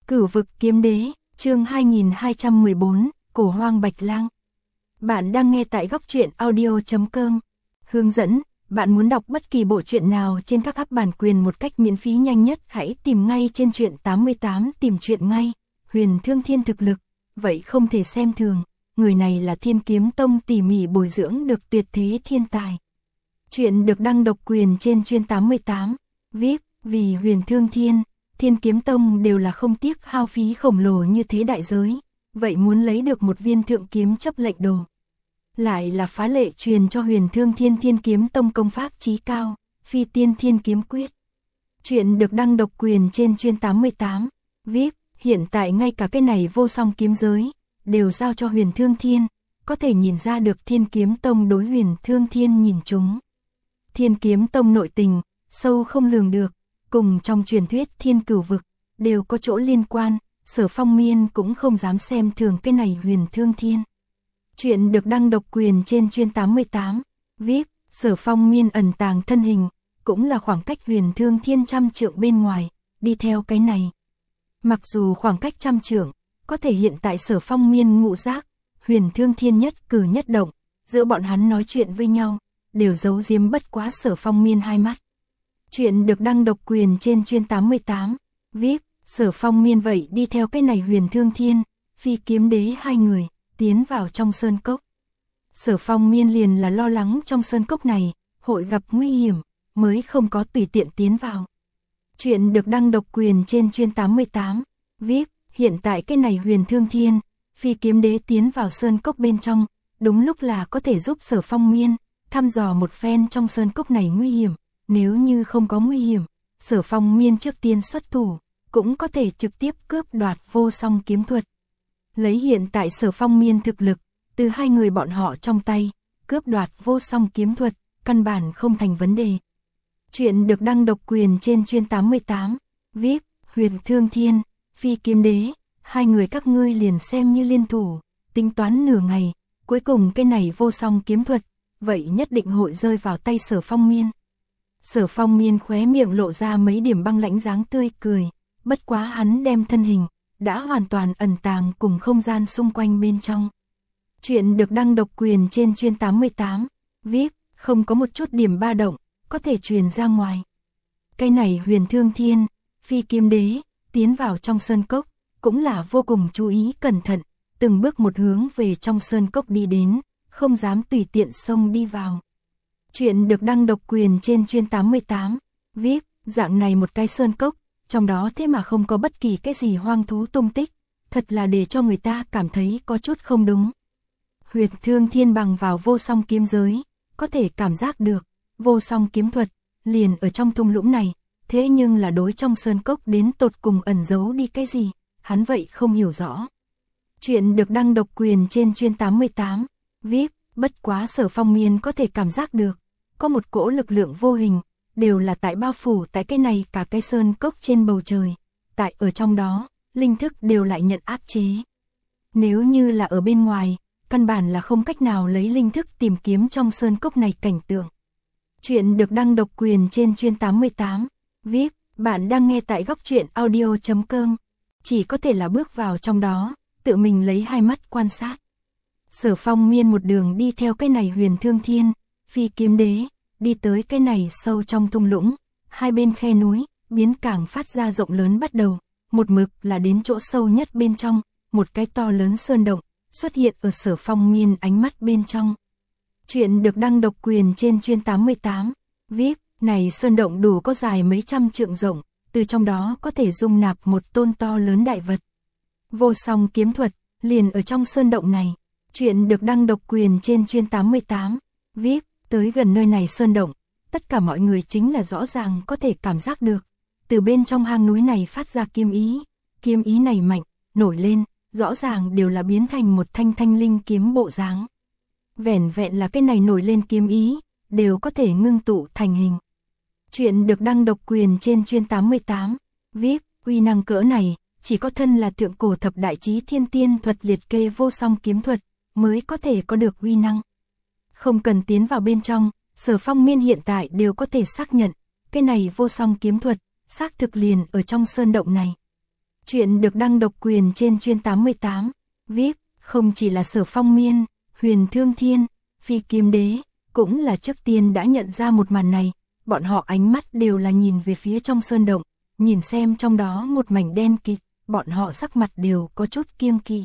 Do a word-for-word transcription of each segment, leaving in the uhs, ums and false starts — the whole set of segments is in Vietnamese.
Cửu vực kiếm đế, chương hai nghìn hai trăm mười bốn, Cổ hoang bạch lang. Bạn đang nghe tại góc truyện audio chấm com. Hướng dẫn, bạn muốn đọc bất kỳ bộ truyện nào trên các app bản quyền một cách miễn phí nhanh nhất, hãy tìm ngay trên truyện tám mươi tám, tìm truyện ngay. Huyền Thương Thiên thực lực, vậy không thể xem thường, người này là Thiên Kiếm Tông tỉ mỉ bồi dưỡng được tuyệt thế thiên tài. Truyện được đăng độc quyền trên truyện tám mươi tám, vê i pê, vì Huyền Thương Thiên, Thiên Kiếm Tông đều là không tiếc hao phí khổng lồ như thế đại giới, vậy muốn lấy được một viên thượng kiếm chấp lệnh đồ. Lại là phá lệ truyền cho Huyền Thương Thiên Thiên Kiếm Tông công pháp chí cao, Phi Tiên Thiên Kiếm Quyết. Chuyện được đăng độc quyền trên truyện tám mươi tám, vê i pê, hiện tại ngay cả cái này vô song kiếm giới, đều giao cho Huyền Thương Thiên, có thể nhìn ra được Thiên Kiếm Tông đối Huyền Thương Thiên nhìn chúng. Thiên Kiếm Tông nội tình, sâu không lường được, cùng trong truyền thuyết thiên cửu vực, đều có chỗ liên quan, Sở Phong Miên cũng không dám xem thường cái này Huyền Thương Thiên. Chuyện được đăng độc quyền trên truyện tám mươi tám, vê i pê, Sở Phong Miên ẩn tàng thân hình, cũng là khoảng cách Huyền Thương Thiên trăm trượng bên ngoài, đi theo cái này. Mặc dù khoảng cách trăm trượng, có thể hiện tại Sở Phong Miên ngụ giác, Huyền Thương Thiên nhất cử nhất động, giữa bọn hắn nói chuyện với nhau, đều giấu giếm bất quá Sở Phong Miên hai mắt. Chuyện được đăng độc quyền trên truyện tám mươi tám, vê i pê, Sở Phong Miên vậy đi theo cái này Huyền Thương Thiên, Phi Kiếm Đế hai người, tiến vào trong sơn cốc. Sở Phong Miên liền là lo lắng trong sơn cốc này, hội gặp nguy hiểm, mới không có tùy tiện tiến vào. Chuyện được đăng độc quyền trên truyện tám mươi tám, vê i pê, hiện tại cái này Huyền Thương Thiên, Phi Kiếm Đế tiến vào sơn cốc bên trong, đúng lúc là có thể giúp Sở Phong Miên thăm dò một phen trong sơn cốc này nguy hiểm. Nếu như không có nguy hiểm, Sở Phong Miên trước tiên xuất thủ, cũng có thể trực tiếp cướp đoạt vô song kiếm thuật. Lấy hiện tại Sở Phong Miên thực lực, từ hai người bọn họ trong tay, cướp đoạt vô song kiếm thuật, căn bản không thành vấn đề. Chuyện được đăng độc quyền trên truyện tám mươi tám, vê i pê, Huyền Thương Thiên, Phi Kiếm Đế, hai người các ngươi liền xem như liên thủ, tính toán nửa ngày, cuối cùng cái này vô song kiếm thuật, vậy nhất định hội rơi vào tay Sở Phong Miên. Sở Phong Miên khóe miệng lộ ra mấy điểm băng lãnh dáng tươi cười, bất quá hắn đem thân hình, đã hoàn toàn ẩn tàng cùng không gian xung quanh bên trong. Chuyện được đăng độc quyền trên truyện tám mươi tám, vê i pê, không có một chút điểm ba động, có thể truyền ra ngoài. Cái này Huyền Thương Thiên, Phi Kiếm Đế, tiến vào trong sơn cốc, cũng là vô cùng chú ý cẩn thận, từng bước một hướng về trong sơn cốc đi đến, không dám tùy tiện xông đi vào. Chuyện được đăng độc quyền trên truyện tám mươi tám, vê i pê, dạng này một cái sơn cốc, trong đó thế mà không có bất kỳ cái gì hoang thú tung tích, thật là để cho người ta cảm thấy có chút không đúng. Huyền Thương Thiên bằng vào vô song kiếm giới, có thể cảm giác được, vô song kiếm thuật, liền ở trong thung lũng này, thế nhưng là đối trong sơn cốc đến tột cùng ẩn giấu đi cái gì, hắn vậy không hiểu rõ. Chuyện được đăng độc quyền trên truyện tám mươi tám, vê i pê, bất quá Sở Phong Miên có thể cảm giác được, có một cỗ lực lượng vô hình, đều là tại bao phủ tại cái này cả cái sơn cốc trên bầu trời, tại ở trong đó, linh thức đều lại nhận áp chế. Nếu như là ở bên ngoài, căn bản là không cách nào lấy linh thức tìm kiếm trong sơn cốc này cảnh tượng. Chuyện được đăng độc quyền trên truyện tám mươi tám, vê i pê, bạn đang nghe tại góc truyện audio chấm com, chỉ có thể là bước vào trong đó, tự mình lấy hai mắt quan sát. Sở Phong Miên một đường đi theo cái này Huyền Thương Thiên, Phi Kiếm Đế, đi tới cái này sâu trong thung lũng, hai bên khe núi, biến càng phát ra rộng lớn bắt đầu, một mực là đến chỗ sâu nhất bên trong, một cái to lớn sơn động, xuất hiện ở Sở Phong Miên ánh mắt bên trong. Chuyện được đăng độc quyền trên truyện tám mươi tám, vê i pê, này sơn động đủ có dài mấy trăm trượng rộng, từ trong đó có thể dung nạp một tôn to lớn đại vật. Vô song kiếm thuật, liền ở trong sơn động này. Chuyện được đăng độc quyền trên truyện tám mươi tám, vê i pê, tới gần nơi này sơn động, tất cả mọi người chính là rõ ràng có thể cảm giác được, từ bên trong hang núi này phát ra kiếm ý, kiếm ý này mạnh, nổi lên, rõ ràng đều là biến thành một thanh thanh linh kiếm bộ dáng. Vẻn vẹn là cái này nổi lên kiếm ý, đều có thể ngưng tụ thành hình. Chuyện được đăng độc quyền trên truyện tám mươi tám, vê i pê, uy năng cỡ này, chỉ có thân là thượng cổ thập đại chí thiên tiên thuật liệt kê vô song kiếm thuật, mới có thể có được uy năng. Không cần tiến vào bên trong, Sở Phong Miên hiện tại đều có thể xác nhận, cái này vô song kiếm thuật, xác thực liền ở trong sơn động này. Chuyện được đăng độc quyền trên Chuyên tám mươi tám, vê i pê, không chỉ là Sở Phong Miên, Huyền Thương Thiên, Phi Kiếm Đế, cũng là trước tiên đã nhận ra một màn này, bọn họ ánh mắt đều là nhìn về phía trong sơn động, nhìn xem trong đó một mảnh đen kịt, bọn họ sắc mặt đều có chút kiêng kỵ.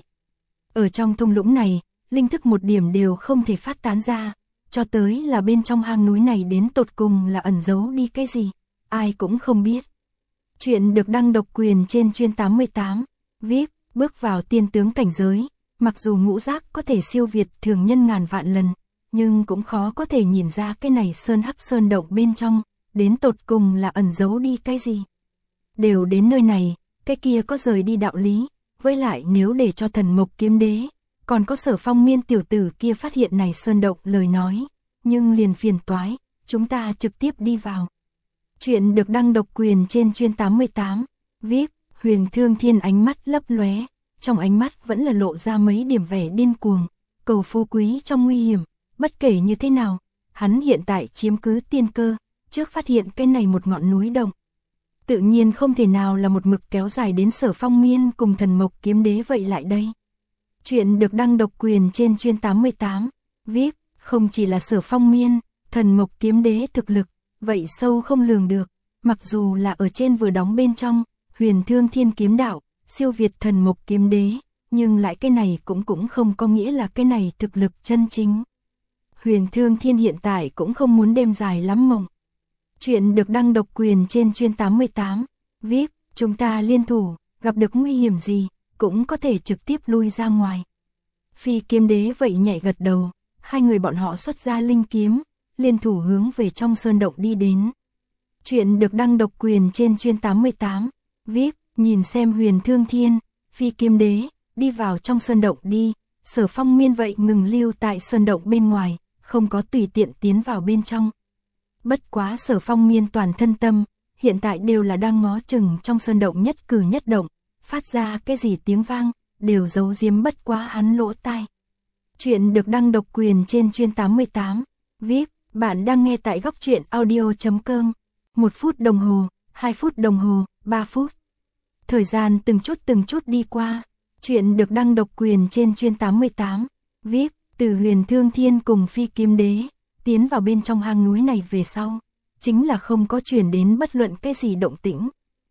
Ở trong thung lũng này, linh thức một điểm đều không thể phát tán ra, cho tới là bên trong hang núi này đến tột cùng là ẩn giấu đi cái gì, ai cũng không biết. Chuyện được đăng độc quyền trên Chuyên tám mươi tám, vê i pê, bước vào tiên tướng cảnh giới, mặc dù ngũ giác có thể siêu việt thường nhân ngàn vạn lần, nhưng cũng khó có thể nhìn ra cái này sơn hắc sơn động bên trong, đến tột cùng là ẩn giấu đi cái gì. Đều đến nơi này, cái kia có rời đi đạo lý, với lại nếu để cho Thần Mộc Kiếm Đế, còn có Sở Phong Miên tiểu tử kia phát hiện này sơn động lời nói, nhưng liền phiền toái, chúng ta trực tiếp đi vào. Chuyện được đăng độc quyền trên Chuyên tám mươi tám, vê i pê, Huyền Thương Thiên ánh mắt lấp lóe, trong ánh mắt vẫn là lộ ra mấy điểm vẻ điên cuồng, cầu phú quý trong nguy hiểm, bất kể như thế nào, hắn hiện tại chiếm cứ tiên cơ, trước phát hiện cái này một ngọn núi động. Tự nhiên không thể nào là một mực kéo dài đến Sở Phong Miên cùng Thần Mộc Kiếm Đế vậy lại đây. Chuyện được đăng độc quyền trên Chuyên tám mươi tám, vê i pê, không chỉ là Sở Phong Miên, Thần Mộc Kiếm Đế thực lực, vậy sâu không lường được, mặc dù là ở trên vừa đóng bên trong, Huyền Thương Thiên kiếm đạo, siêu việt Thần Mộc Kiếm Đế, nhưng lại cái này cũng cũng không có nghĩa là cái này thực lực chân chính. Huyền Thương Thiên hiện tại cũng không muốn đêm dài lắm mộng. Chuyện được đăng độc quyền trên Chuyên tám mươi tám, vê i pê, chúng ta liên thủ, gặp được nguy hiểm gì, cũng có thể trực tiếp lui ra ngoài. Phi Kiếm Đế vậy nhảy gật đầu, hai người bọn họ xuất ra linh kiếm, liên thủ hướng về trong sơn động đi đến. Chuyện được đăng độc quyền trên Chuyên tám mươi tám, vê i pê, nhìn xem Huyền Thương Thiên, Phi Kiếm Đế, đi vào trong sơn động đi, Sở Phong Miên vậy ngừng lưu tại sơn động bên ngoài, không có tùy tiện tiến vào bên trong. Bất quá Sở Phong Miên toàn thân tâm, hiện tại đều là đang ngó chừng trong sơn động nhất cử nhất động, phát ra cái gì tiếng vang, đều giấu giếm bất quá hắn lỗ tai. Chuyện được đăng độc quyền trên Chuyên tám mươi tám, vê i pê, bạn đang nghe tại góc truyện audio chấm com, một phút đồng hồ, hai phút đồng hồ, ba phút. Thời gian từng chút từng chút đi qua, chuyện được đăng độc quyền trên Chuyên tám mươi tám, vê i pê, từ Huyền Thương Thiên cùng Phi Kiếm Đế, tiến vào bên trong hang núi này về sau, chính là không có truyền đến bất luận cái gì động tĩnh.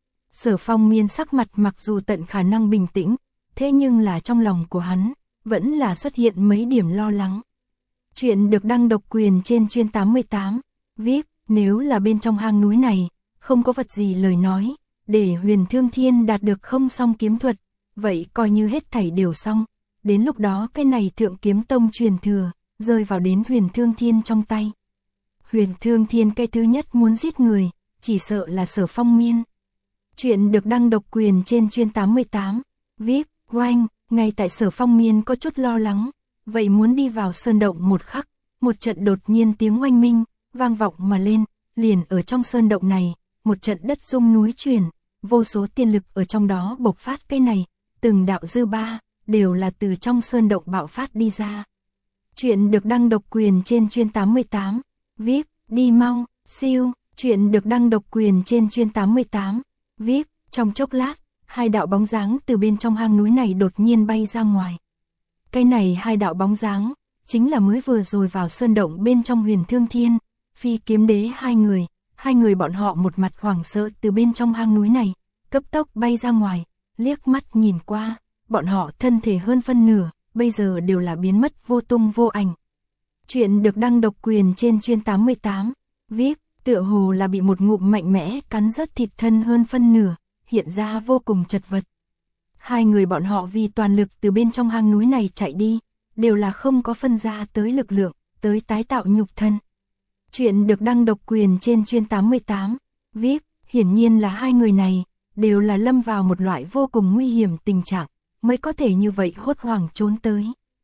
Sở Phong Miên sắc mặt mặc dù tận khả năng bình tĩnh, thế nhưng là trong lòng của hắn, vẫn là xuất hiện mấy điểm lo lắng. Chuyện được đăng độc quyền trên Chuyên tám mươi tám, vê i pê, nếu là bên trong hang núi này, không có vật gì lời nói, để Huyền Thương Thiên đạt được không song kiếm thuật, vậy coi như hết thảy đều xong, đến lúc đó cái này Thượng Kiếm Tông truyền thừa, rơi vào đến Huyền Thương Thiên trong tay. Huyền Thương Thiên cái thứ nhất muốn giết người, chỉ sợ là Sở Phong Miên. Chuyện được đăng độc quyền trên Chuyên tám mươi tám, vê i pê, oanh, ngay tại Sở Phong Miên có chút lo lắng, vậy muốn đi vào sơn động một khắc, một trận đột nhiên tiếng oanh minh, vang vọng mà lên, liền ở trong sơn động này, một trận đất rung núi chuyển, vô số tiên lực ở trong đó bộc phát cái này, từng đạo dư ba, đều là từ trong sơn động bạo phát đi ra. Chuyện được đăng độc quyền trên Chuyên tám mươi tám, vê i pê, đi mau, siêu, chuyện được đăng độc quyền trên Chuyên tám mươi tám, vê i pê, trong chốc lát, hai đạo bóng dáng từ bên trong hang núi này đột nhiên bay ra ngoài. Cái này hai đạo bóng dáng, chính là mới vừa rồi vào sơn động bên trong Huyền Thương Thiên, Phi Kiếm Đế hai người, hai người bọn họ một mặt hoảng sợ từ bên trong hang núi này, cấp tốc bay ra ngoài, liếc mắt nhìn qua, bọn họ thân thể hơn phân nửa, bây giờ đều là biến mất vô tung vô ảnh. Chuyện được đăng độc quyền trên Chuyên tám mươi tám, vê i pê, tựa hồ là bị một ngụm mạnh mẽ cắn rớt thịt thân hơn phân nửa, hiện ra vô cùng chật vật. Hai người bọn họ vì toàn lực từ bên trong hang núi này chạy đi, đều là không có phân ra tới lực lượng, tới tái tạo nhục thân. Chuyện được đăng độc quyền trên Chuyên tám mươi tám, vê i pê, hiển nhiên là hai người này, đều là lâm vào một loại vô cùng nguy hiểm tình trạng, mới có thể như vậy hốt hoảng trốn tới.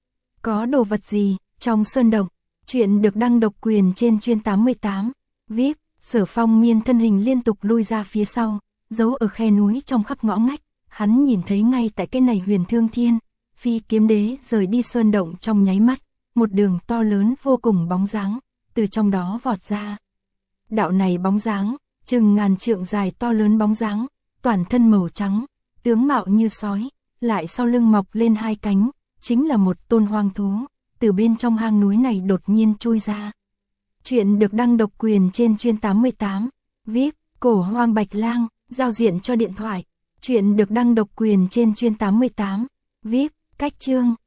Có đồ vật gì, trong sơn động, chuyện được đăng độc quyền trên Chuyên tám mươi tám, vê i pê, Sở Phong Miên thân hình liên tục lui ra phía sau, giấu ở khe núi trong khắp ngõ ngách, hắn nhìn thấy ngay tại cái này Huyền Thương Thiên, Phi Kiếm Đế rời đi sơn động trong nháy mắt, một đường to lớn vô cùng bóng dáng, từ trong đó vọt ra. Đạo này bóng dáng, chừng ngàn trượng dài to lớn bóng dáng, toàn thân màu trắng, tướng mạo như sói, lại sau lưng mọc lên hai cánh, chính là một tôn hoang thú, từ bên trong hang núi này đột nhiên chui ra. Chuyện được đăng độc quyền trên chuyên tám mươi tám, vê i pê, Cổ Hoang Bạch Lang, giao diện cho điện thoại. Chuyện được đăng độc quyền trên chuyên tám mươi tám, vê i pê, cách chương.